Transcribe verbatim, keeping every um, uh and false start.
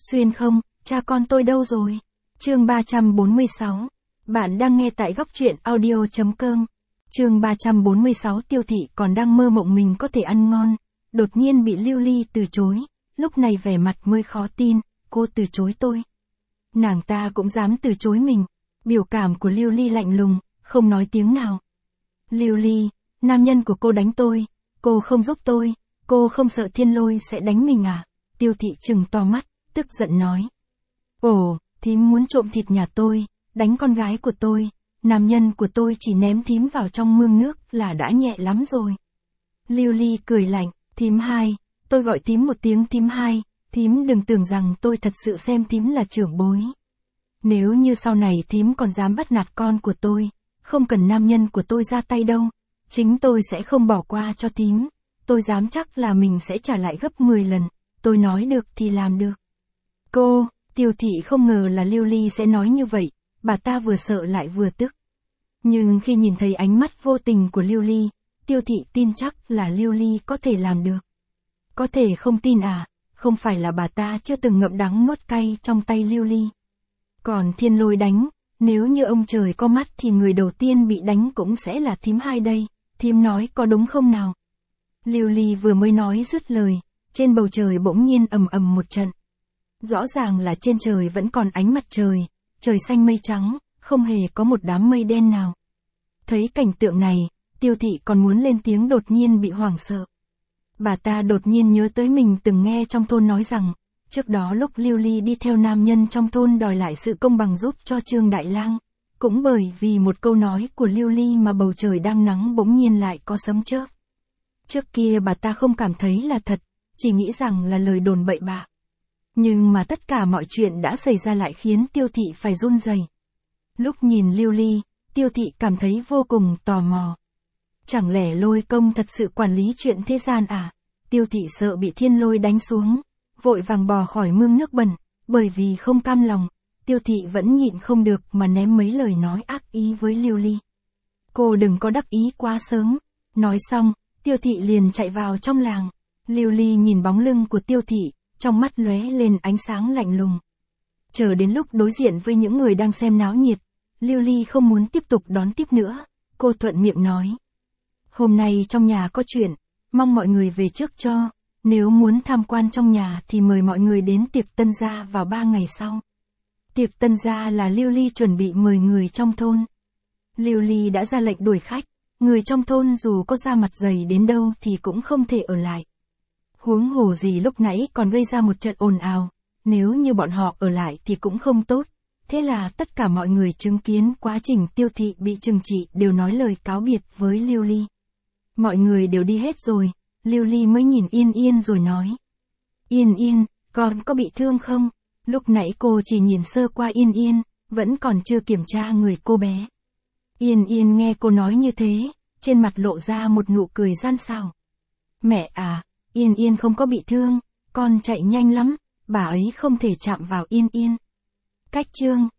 Xuyên không, cha con tôi đâu rồi? Chương ba trăm bốn mươi sáu. Bạn đang nghe tại góc truyện audio.com. Chương ba trăm bốn mươi sáu. Tiêu Thị còn đang mơ mộng mình có thể ăn ngon, đột nhiên bị Lưu Ly từ chối, lúc này vẻ mặt mới khó tin, cô từ chối tôi. Nàng ta cũng dám từ chối mình. Biểu cảm của Lưu Ly lạnh lùng, không nói tiếng nào. Lưu Ly, nam nhân của cô đánh tôi, cô không giúp tôi, cô không sợ Thiên Lôi sẽ đánh mình à? Tiêu Thị trừng to mắt, tức giận nói. Ồ, thím muốn trộm thịt nhà tôi, đánh con gái của tôi, nam nhân của tôi chỉ ném thím vào trong mương nước là đã nhẹ lắm rồi. Lưu Ly cười lạnh, thím hai, tôi gọi thím một tiếng thím hai, thím đừng tưởng rằng tôi thật sự xem thím là trưởng bối. Nếu như sau này thím còn dám bắt nạt con của tôi, không cần nam nhân của tôi ra tay đâu, chính tôi sẽ không bỏ qua cho thím, tôi dám chắc là mình sẽ trả lại gấp mười lần, tôi nói được thì làm được. Cô, Tiêu Thị không ngờ là Lưu Ly sẽ nói như vậy, bà ta vừa sợ lại vừa tức. Nhưng khi nhìn thấy ánh mắt vô tình của Lưu Ly, Tiêu Thị tin chắc là Lưu Ly có thể làm được. Có thể không tin à, không phải là bà ta chưa từng ngậm đắng nuốt cay trong tay Lưu Ly. Còn Thiên Lôi đánh, nếu như ông trời có mắt thì người đầu tiên bị đánh cũng sẽ là thím hai đây, thím nói có đúng không nào? Lưu Ly vừa mới nói dứt lời, trên bầu trời bỗng nhiên ầm ầm một trận. Rõ ràng là trên trời vẫn còn ánh mặt trời, trời xanh mây trắng, không hề có một đám mây đen nào. Thấy cảnh tượng này, Tiêu Thị còn muốn lên tiếng đột nhiên bị hoảng sợ. Bà ta đột nhiên nhớ tới mình từng nghe trong thôn nói rằng, trước đó lúc Lưu Ly đi theo nam nhân trong thôn đòi lại sự công bằng giúp cho Trương Đại Lang, cũng bởi vì một câu nói của Lưu Ly mà bầu trời đang nắng bỗng nhiên lại có sấm chớp. Trước kia bà ta không cảm thấy là thật, chỉ nghĩ rằng là lời đồn bậy bạ. Nhưng mà tất cả mọi chuyện đã xảy ra lại khiến Tiêu Thị phải run rẩy. Lúc nhìn Lưu Ly, Tiêu Thị cảm thấy vô cùng tò mò. Chẳng lẽ Lôi Công thật sự quản lý chuyện thế gian à? Tiêu Thị sợ bị Thiên Lôi đánh xuống, vội vàng bò khỏi mương nước bẩn, bởi vì không cam lòng, Tiêu Thị vẫn nhịn không được mà ném mấy lời nói ác ý với Lưu Ly. Cô đừng có đắc ý quá sớm. Nói xong, Tiêu Thị liền chạy vào trong làng. Lưu Ly nhìn bóng lưng của Tiêu Thị, trong mắt lóe lên ánh sáng lạnh lùng. Chờ đến lúc đối diện với những người đang xem náo nhiệt, Lưu Ly không muốn tiếp tục đón tiếp nữa, cô thuận miệng nói. Hôm nay trong nhà có chuyện, mong mọi người về trước cho, nếu muốn tham quan trong nhà thì mời mọi người đến tiệc tân gia vào ba ngày sau. Tiệc tân gia là Lưu Ly chuẩn bị mời người trong thôn. Lưu Ly đã ra lệnh đuổi khách, người trong thôn dù có ra mặt dày đến đâu thì cũng không thể ở lại. Huống hồ gì lúc nãy còn gây ra một trận ồn ào, nếu như bọn họ ở lại thì cũng không tốt. Thế là tất cả mọi người chứng kiến quá trình Tiêu Thị bị trừng trị đều nói lời cáo biệt với Lưu Ly. Mọi người đều đi hết rồi, Lưu Ly mới nhìn Yên Yên rồi nói. Yên Yên, con có bị thương không? Lúc nãy cô chỉ nhìn sơ qua Yên Yên, vẫn còn chưa kiểm tra người cô bé. Yên Yên nghe cô nói như thế, trên mặt lộ ra một nụ cười gian xảo. Mẹ à, Yên Yên không có bị thương, con chạy nhanh lắm, bà ấy không thể chạm vào Yên Yên. Cách chương.